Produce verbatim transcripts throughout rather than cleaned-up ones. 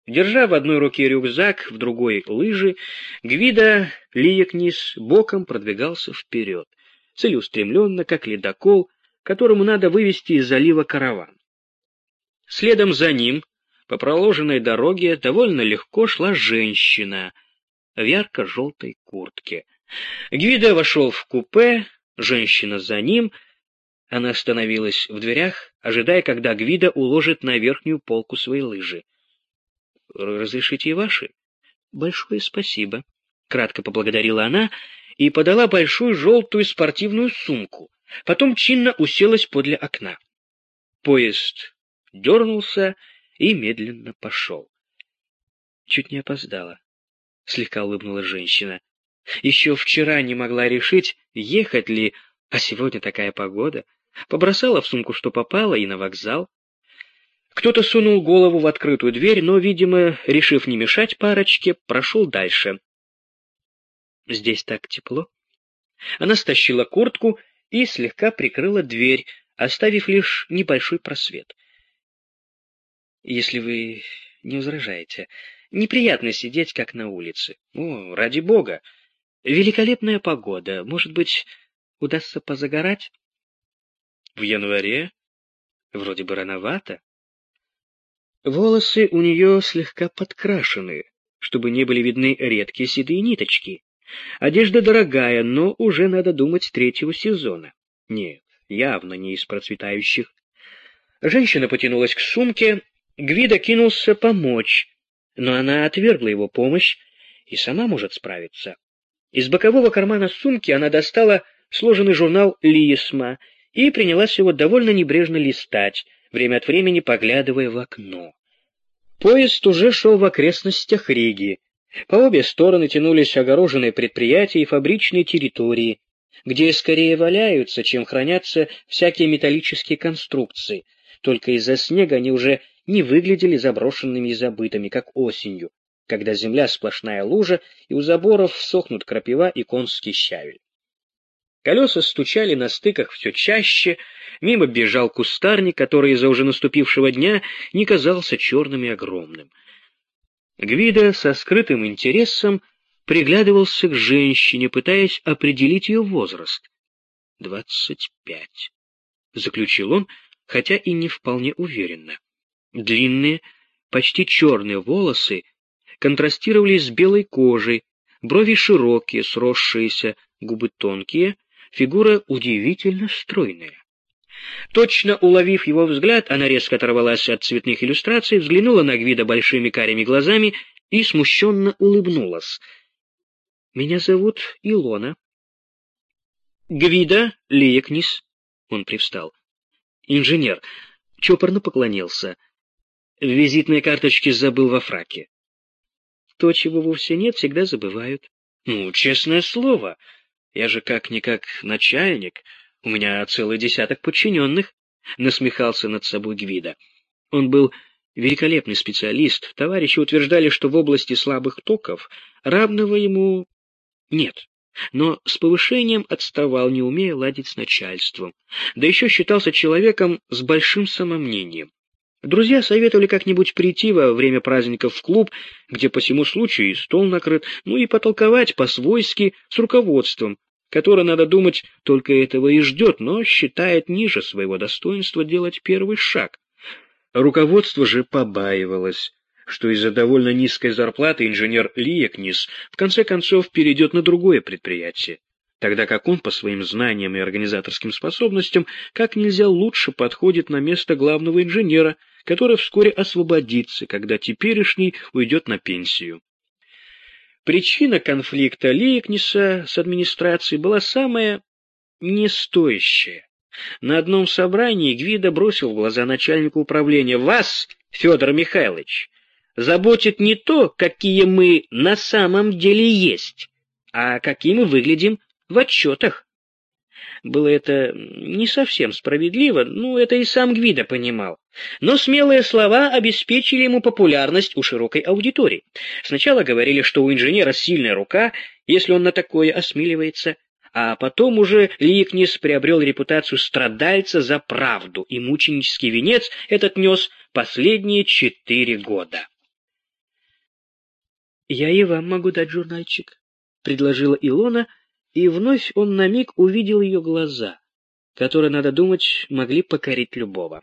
Держа в одной руке рюкзак, в другой — лыжи, Гвидо Лиекнис боком продвигался вперед, целеустремленно, как ледокол, которому надо вывести из залива караван. Следом за ним, по проложенной дороге, довольно легко шла женщина в ярко-желтой куртке. Гвидо вошел в купе, женщина за ним. Она остановилась в дверях, ожидая, когда Гвидо уложит на верхнюю полку свои лыжи. «Разрешите и ваши?» «Большое спасибо», — кратко поблагодарила она и подала большую желтую спортивную сумку. Потом чинно уселась подле окна. Поезд дернулся и медленно пошел. «Чуть не опоздала», — слегка улыбнулась женщина. «Еще вчера не могла решить, ехать ли, а сегодня такая погода. Побросала в сумку, что попало, и на вокзал». Кто-то сунул голову в открытую дверь, но, видимо, решив не мешать парочке, прошел дальше. «Здесь так тепло». Она стащила куртку и слегка прикрыла дверь, оставив лишь небольшой просвет. «Если вы не возражаете, неприятно сидеть, как на улице. О, ради бога! Великолепная погода. Может быть, удастся позагорать?» «В январе? Вроде бы рановато». Волосы у нее слегка подкрашены, чтобы не были видны редкие седые ниточки. Одежда дорогая, но уже, надо думать, третьего сезона. Нет, явно не из процветающих. Женщина потянулась к сумке, Гвидо кинулся помочь, но она отвергла его помощь и сама может справиться. Из бокового кармана сумки она достала сложенный журнал «Лисма» и принялась его довольно небрежно листать, время от времени поглядывая в окно. Поезд уже шел в окрестностях Риги. По обе стороны тянулись огороженные предприятия и фабричные территории, где скорее валяются, чем хранятся всякие металлические конструкции. Только из-за снега они уже не выглядели заброшенными и забытыми, как осенью, когда земля сплошная лужа, и у заборов сохнут крапива и конский щавель. Колеса стучали на стыках все чаще, мимо бежал кустарник, который из-за уже наступившего дня не казался черным и огромным. Гвидо со скрытым интересом приглядывался к женщине, пытаясь определить ее возраст. «Двадцать пять», — заключил он, хотя и не вполне уверенно. Длинные, почти черные волосы контрастировали с белой кожей, брови широкие, сросшиеся, губы тонкие, фигура удивительно стройная. Точно уловив его взгляд, она резко оторвалась от цветных иллюстраций, взглянула на Гвидо большими карими глазами и смущенно улыбнулась. «Меня зовут Илона». «Гвидо Лиекнис». Он привстал. «Инженер». Чопорно поклонился. В визитной карточке забыл во фраке. То, чего вовсе нет, всегда забывают. «Ну, честное слово, я же как-никак начальник, у меня целый десяток подчиненных», — насмехался над собой Гвидо. Он был великолепный специалист, товарищи утверждали, что в области слабых токов равного ему нет, но с повышением отставал, не умея ладить с начальством, да еще считался человеком с большим самомнением. Друзья советовали как-нибудь прийти во время праздников в клуб, где по всему случаю и стол накрыт, ну и потолковать по-свойски с руководством, которое, надо думать, только этого и ждет, но считает ниже своего достоинства делать первый шаг. Руководство же побаивалось, что из-за довольно низкой зарплаты инженер Лиекнис в конце концов перейдет на другое предприятие, тогда как он по своим знаниям и организаторским способностям как нельзя лучше подходит на место главного инженера, который вскоре освободится, когда теперешний уйдет на пенсию. Причина конфликта Лиекниса с администрацией была самая нестоящая. На одном собрании Гвидо бросил в глаза начальнику управления: «Вас, Федор Михайлович, заботит не то, какие мы на самом деле есть, а какие мы выглядим в отчетах». Было это не совсем справедливо, ну, это и сам Гвидо понимал. Но смелые слова обеспечили ему популярность у широкой аудитории. Сначала говорили, что у инженера сильная рука, если он на такое осмеливается, а потом уже Лиекнис приобрел репутацию страдальца за правду, и мученический венец этот нес последние четыре года. Я и вам могу дать журнальчик, — предложила Илона, и вновь он на миг увидел ее глаза, которые, надо думать, могли покорить любого.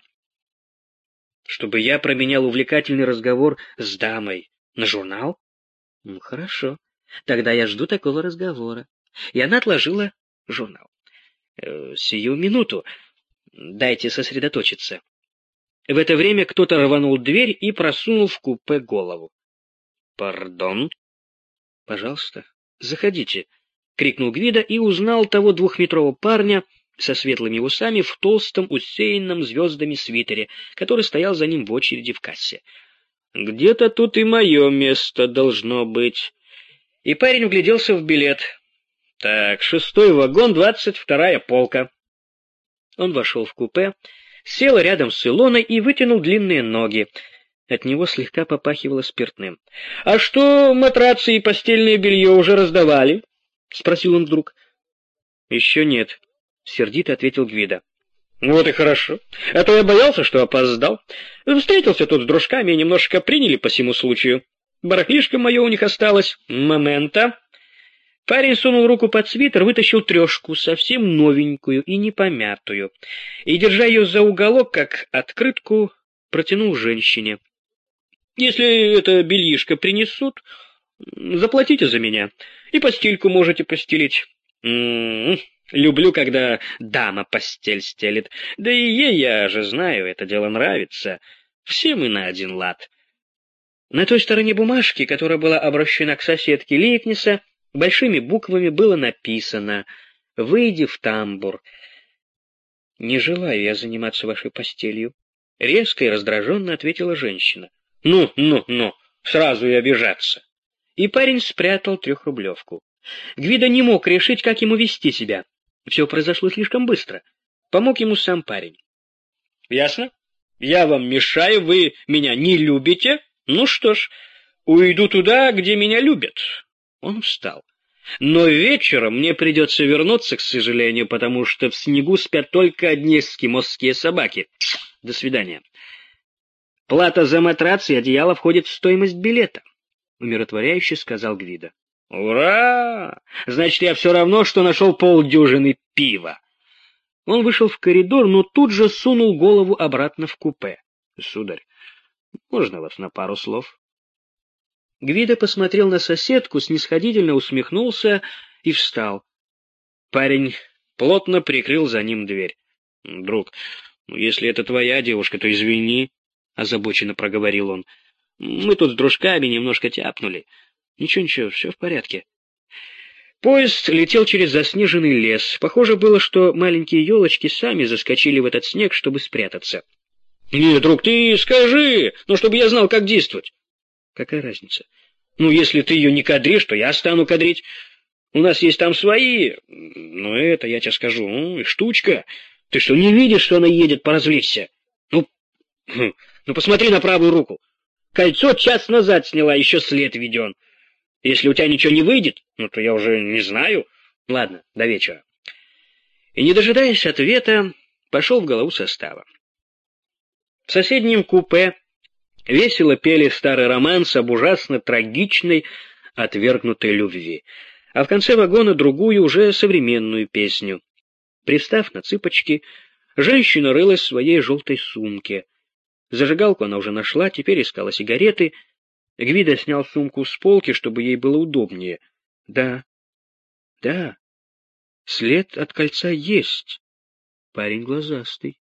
Чтобы я променял увлекательный разговор с дамой на журнал? Ну, хорошо. Тогда я жду такого разговора. И она отложила журнал. Э, сию минуту. Дайте сосредоточиться. В это время кто-то рванул дверь и просунул в купе голову. «Пардон?» «Пожалуйста, заходите», — крикнул Гвидо и узнал того двухметрового парня со светлыми усами в толстом, усеянном звездами свитере, который стоял за ним в очереди в кассе. «Где-то тут и мое место должно быть». И парень вгляделся в билет. «Так, шестой вагон, двадцать вторая полка». Он вошел в купе, сел рядом с Илоной и вытянул длинные ноги. От него слегка попахивало спиртным. — А что, матрацы и постельное белье уже раздавали? — спросил он вдруг. — Еще нет, — сердито ответил Гвидо. — Вот и хорошо. А то я боялся, что опоздал. Встретился тут с дружками и немножко приняли по всему случаю. Барахлишко мое у них осталось. Момента. Парень сунул руку под свитер, вытащил трешку, совсем новенькую и непомятую, и, держа ее за уголок, как открытку, протянул женщине. — Если это бельишко принесут, заплатите за меня, и постельку можете постелить. М-м-м, люблю, когда дама постель стелит, да и ей, я же знаю, это дело нравится. Все мы на один лад. На той стороне бумажки, которая была обращена к соседке Лейпниса, большими буквами было написано «Выйди в тамбур». «Не желаю я заниматься вашей постелью», — резко и раздраженно ответила женщина. «Ну, ну, ну, сразу и обижаться». И парень спрятал трехрублевку. Гвидо не мог решить, как ему вести себя. Все произошло слишком быстро. Помог ему сам парень. «Ясно? Я вам мешаю, вы меня не любите? Ну что ж, уйду туда, где меня любят». Он встал. «Но вечером мне придется вернуться, к сожалению, потому что в снегу спят только одни эскимосские собаки. До свидания. Плата за матрац и одеяло входит в стоимость билета», — умиротворяюще сказал Гвидо. «Ура! Значит, я все равно, что нашел полдюжины пива». Он вышел в коридор, но тут же сунул голову обратно в купе. «Сударь, можно вас на пару слов?» Гвидо посмотрел на соседку, снисходительно усмехнулся и встал. Парень плотно прикрыл за ним дверь. — Друг, ну если это твоя девушка, то извини, — озабоченно проговорил он. — Мы тут с дружками немножко тяпнули. Ничего-ничего, все в порядке. Поезд летел через заснеженный лес. Похоже было, что маленькие елочки сами заскочили в этот снег, чтобы спрятаться. — Нет, друг, ты скажи, ну, чтобы я знал, как действовать. — Какая разница? Ну, если ты ее не кадришь, то я стану кадрить. У нас есть там свои. Ну, это, я тебе скажу, ну, штучка. Ты что, не видишь, что она едет поразвлечься? Ну, ну, посмотри на правую руку. Кольцо час назад сняла, еще след виден. Если у тебя ничего не выйдет, ну, то я уже не знаю. Ладно, до вечера. И, не дожидаясь ответа, пошел в голову состава. В соседнем купе весело пели старый романс об ужасно трагичной, отвергнутой любви, а в конце вагона другую, уже современную песню. Пристав на цыпочки, женщина рылась в своей желтой сумке. Зажигалку она уже нашла, теперь искала сигареты. Гвидо снял сумку с полки, чтобы ей было удобнее. Да, да, след от кольца есть. Парень глазастый.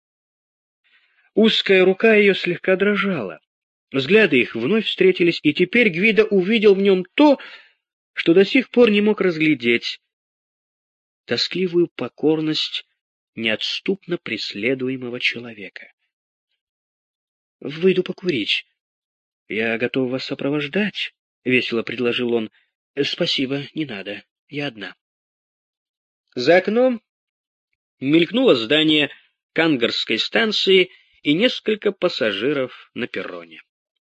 Узкая рука ее слегка дрожала. Взгляды их вновь встретились, и теперь Гвидо увидел в нем то, что до сих пор не мог разглядеть — тоскливую покорность неотступно преследуемого человека. — Выйду покурить. — Я готов вас сопровождать, — весело предложил он. — Спасибо, не надо, я одна. За окном мелькнуло здание Кангарской станции и несколько пассажиров на перроне.